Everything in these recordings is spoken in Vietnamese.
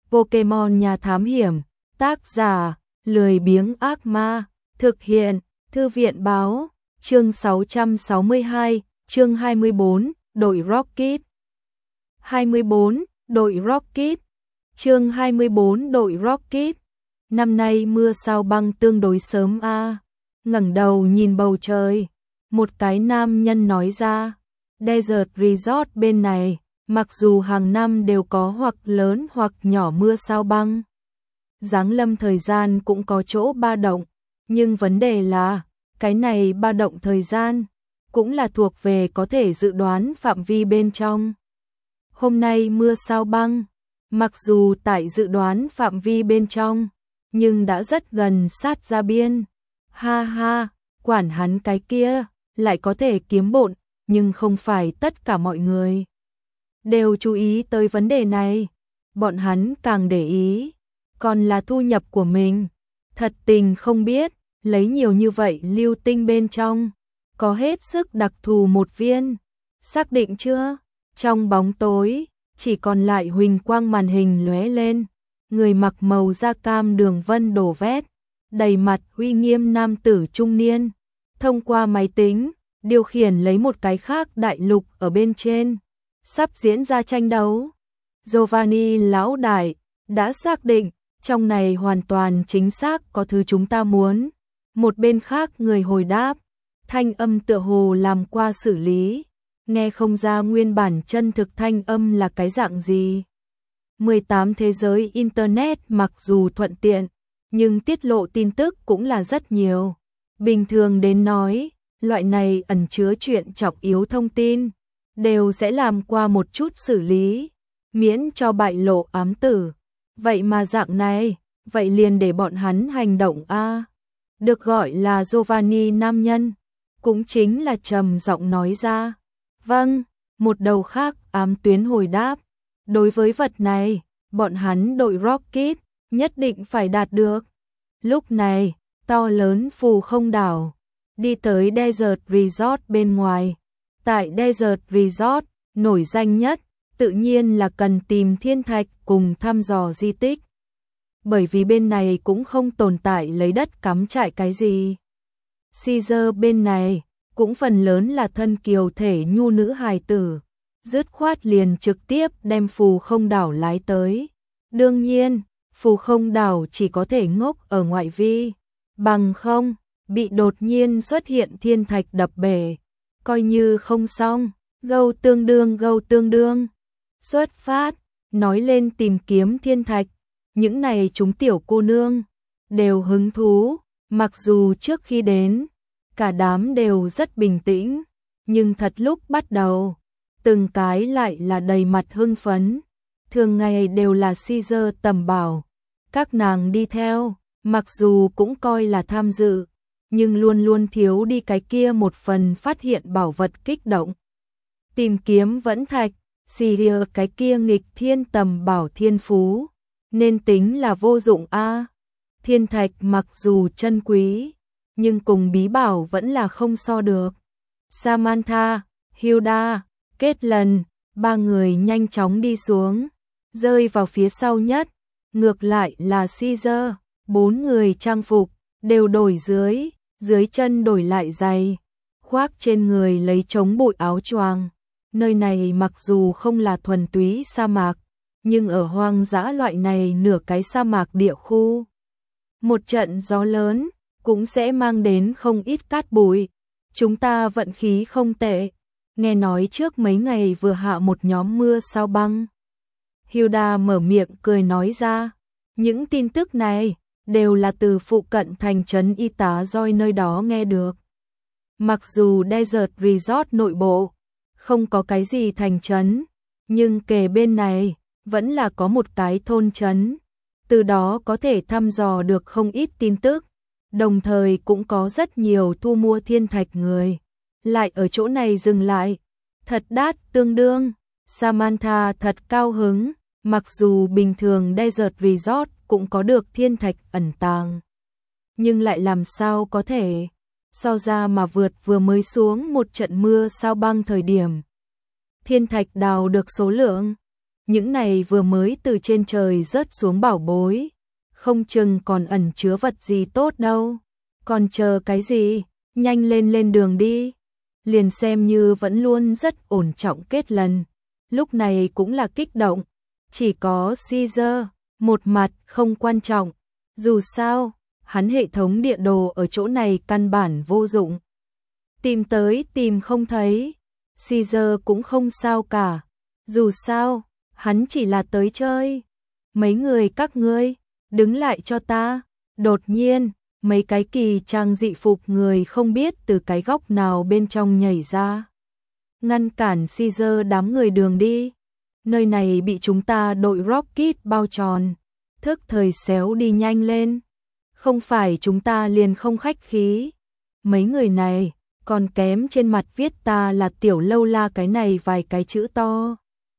Pokemon Nhà Thám Hiểm, tác giả, lười biếng ác ma, thực hiện, Thư viện báo, chương 662, chương 24, đội Rocket. 24, đội Rocket. Chương 24 đội Rocket. Năm nay mưa sao băng tương đối sớm a. Ngẩng đầu nhìn bầu trời, một cái nam nhân nói ra, Desert Resort bên này, mặc dù hàng năm đều có hoặc lớn hoặc nhỏ mưa sao băng, giáng lâm thời gian cũng có chỗ ba động, nhưng vấn đề là, cái này ba động thời gian, cũng là thuộc về có thể dự đoán phạm vi bên trong. Hôm nay mưa sao băng, mặc dù tại dự đoán phạm vi bên trong, nhưng đã rất gần sát ra biên. Ha ha, quản hắn cái kia, lại có thể kiếm bộn, nhưng không phải tất cả mọi người đều chú ý tới vấn đề này. Bọn hắn càng để ý, còn là thu nhập của mình. Thật tình không biết, lấy nhiều như vậy lưu tinh bên trong, có hết sức đặc thù một viên. Xác định chưa? Trong bóng tối, chỉ còn lại huỳnh quang màn hình lóe lên. Người mặc màu da cam đường vân đổ vét, đầy mặt uy nghiêm nam tử trung niên, thông qua máy tính, điều khiển lấy một cái khác đại lục ở bên trên. Sắp diễn ra tranh đấu. Giovanni lão đại, đã xác định, trong này hoàn toàn chính xác có thứ chúng ta muốn. Một bên khác người hồi đáp, thanh âm tựa hồ làm qua xử lý, nghe không ra nguyên bản chân thực thanh âm là cái dạng gì. 18 thế giới Internet mặc dù thuận tiện, nhưng tiết lộ tin tức cũng là rất nhiều. Bình thường đến nói, loại này ẩn chứa chuyện trọng yếu thông tin, đều sẽ làm qua một chút xử lý, miễn cho bại lộ ám tử. Vậy mà dạng này, vậy liền để bọn hắn hành động a. Được gọi là Giovanni nam nhân, cũng chính là trầm giọng nói ra. Vâng, một đầu khác ám tuyến hồi đáp. Đối với vật này, bọn hắn đội Rocket nhất định phải đạt được. Lúc này, to lớn phù không đảo, đi tới Desert Resort bên ngoài. Tại Desert Resort, nổi danh nhất, tự nhiên là cần tìm thiên thạch cùng thăm dò di tích. Bởi vì bên này cũng không tồn tại lấy đất cắm trại cái gì. Caesar bên này, cũng phần lớn là thân kiều thể nhu nữ hài tử. Dứt khoát liền trực tiếp đem phù không đảo lái tới. Đương nhiên, phù không đảo chỉ có thể ngốc ở ngoại vi, bằng không, bị đột nhiên xuất hiện thiên thạch đập bể. Coi như không xong, gâu tương đương. Xuất phát, nói lên tìm kiếm thiên thạch, những này chúng tiểu cô nương, đều hứng thú, mặc dù trước khi đến, cả đám đều rất bình tĩnh, nhưng thật lúc bắt đầu, từng cái lại là đầy mặt hưng phấn, thường ngày đều là Caesar tầm bảo, các nàng đi theo, mặc dù cũng coi là tham dự, nhưng luôn luôn thiếu đi cái kia một phần phát hiện bảo vật kích động. Tìm kiếm vẫn thạch, Syria cái kia nghịch thiên tầm bảo thiên phú, nên tính là vô dụng a. Thiên thạch mặc dù chân quý, nhưng cùng bí bảo vẫn là không so được. Samantha, Hilda, Kết Lần, ba người nhanh chóng đi xuống, rơi vào phía sau nhất, ngược lại là Caesar, bốn người trang phục, đều đổi dưới chân đổi lại giày, khoác trên người lấy chống bụi áo choàng. Nơi này mặc dù không là thuần túy sa mạc, nhưng ở hoang dã loại này nửa cái sa mạc địa khu. Một trận gió lớn, cũng sẽ mang đến không ít cát bụi. Chúng ta vận khí không tệ, nghe nói trước mấy ngày vừa hạ một nhóm mưa sao băng. Hilda mở miệng cười nói ra, những tin tức này đều là từ phụ cận thành trấn y tá Joy nơi đó nghe được. Mặc dù Desert Resort nội bộ không có cái gì thành trấn, nhưng kề bên này vẫn là có một cái thôn trấn, từ đó có thể thăm dò được không ít tin tức, đồng thời cũng có rất nhiều thu mua thiên thạch người, lại ở chỗ này dừng lại, thật đắt tương đương. Samantha thật cao hứng, mặc dù bình thường Desert Resort cũng có được thiên thạch ẩn tàng, nhưng lại làm sao có thể so ra mà vượt vừa mới xuống một trận mưa sao băng thời điểm. Thiên thạch đào được số lượng những này vừa mới từ trên trời rớt xuống bảo bối, không chừng còn ẩn chứa vật gì tốt đâu. Còn chờ cái gì, nhanh lên đường đi. Liền xem như vẫn luôn rất ổn trọng kết lần, lúc này cũng là kích động. Chỉ có Caesar, một mặt không quan trọng, dù sao, hắn hệ thống địa đồ ở chỗ này căn bản vô dụng. Tìm tới tìm không thấy, Caesar cũng không sao cả, dù sao, hắn chỉ là tới chơi. Mấy người các ngươi, đứng lại cho ta. Đột nhiên, mấy cái kỳ trang dị phục người không biết từ cái góc nào bên trong nhảy ra, ngăn cản Caesar đám người đường đi. Nơi này bị chúng ta đội Rocket bao tròn, thức thời xéo đi nhanh lên. Không phải chúng ta liền không khách khí. Mấy người này, còn kém trên mặt viết ta là tiểu lâu la cái này vài cái chữ to.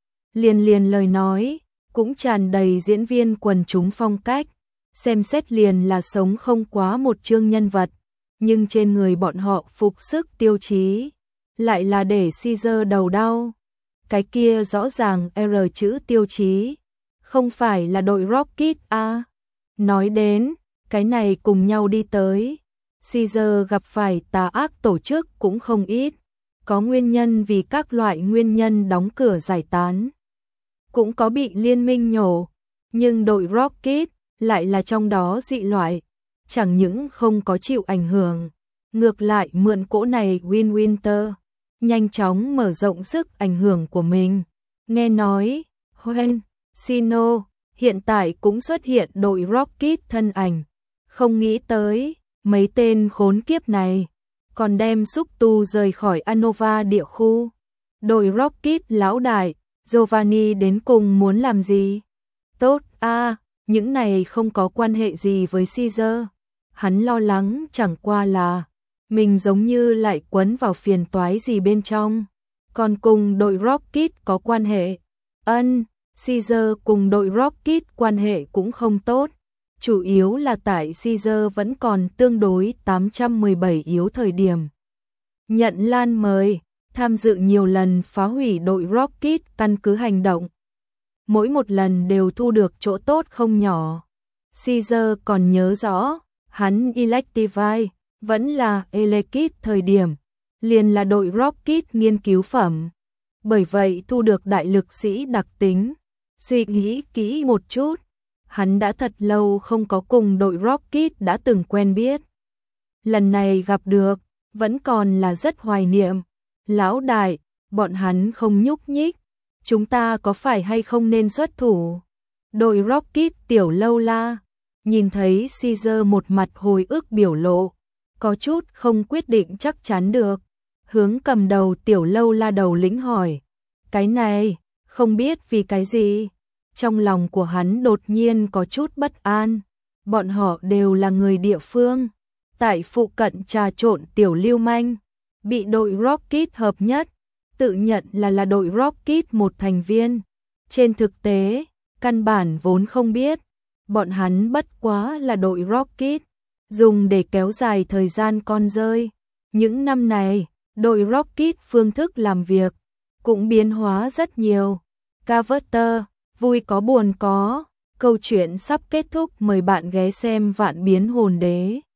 Liền lời nói, cũng tràn đầy diễn viên quần chúng phong cách. Xem xét liền là sống không quá một chương nhân vật, nhưng trên người bọn họ phục sức tiêu chí, lại là để Caesar đầu đau. Cái kia rõ ràng R chữ tiêu chí, không phải là đội Rocket à. Nói đến, cái này cùng nhau đi tới, Caesar gặp phải tà ác tổ chức cũng không ít, có nguyên nhân vì các loại nguyên nhân đóng cửa giải tán, cũng có bị liên minh nhổ, nhưng đội Rocket lại là trong đó dị loại, chẳng những không có chịu ảnh hưởng, ngược lại mượn cỗ này Winter, nhanh chóng mở rộng sức ảnh hưởng của mình. Nghe nói, Hoen, Sino, hiện tại cũng xuất hiện đội Rocket thân ảnh, không nghĩ tới, mấy tên khốn kiếp này, còn đem xúc tu rời khỏi Anova địa khu. Đội Rocket lão đại, Giovanni đến cùng muốn làm gì? Tốt a, những này không có quan hệ gì với Caesar. Hắn lo lắng chẳng qua là mình giống như lại quấn vào phiền toái gì bên trong. Còn cùng đội Rocket có quan hệ. Caesar cùng đội Rocket quan hệ cũng không tốt. Chủ yếu là tại Caesar vẫn còn tương đối 817 yếu thời điểm. Nhận lan mời, tham dự nhiều lần phá hủy đội Rocket căn cứ hành động. Mỗi một lần đều thu được chỗ tốt không nhỏ. Caesar còn nhớ rõ, hắn Electivire, vẫn là Elekit thời điểm, liền là đội Rocket nghiên cứu phẩm. Bởi vậy thu được đại lực sĩ đặc tính. Suy nghĩ kỹ một chút, hắn đã thật lâu không có cùng đội Rocket đã từng quen biết. Lần này gặp được, vẫn còn là rất hoài niệm. Lão đại, bọn hắn không nhúc nhích. Chúng ta có phải hay không nên xuất thủ? Đội Rocket tiểu lâu la, nhìn thấy Caesar một mặt hồi ức biểu lộ, có chút không quyết định chắc chắn được. Hướng cầm đầu tiểu lâu la đầu lĩnh hỏi, cái này, không biết vì cái gì? Trong lòng của hắn đột nhiên có chút bất an. Bọn họ đều là người địa phương, tại phụ cận trà trộn tiểu lưu manh, bị đội Rocket hợp nhất, tự nhận là đội Rocket một thành viên. Trên thực tế, căn bản vốn không biết, bọn hắn bất quá là đội Rocket, dùng để kéo dài thời gian con rơi. Những năm này, đội Rocket phương thức làm việc cũng biến hóa rất nhiều. Carver, vui có buồn có, câu chuyện sắp kết thúc, mời bạn ghé xem Vạn Biến Hồn Đế.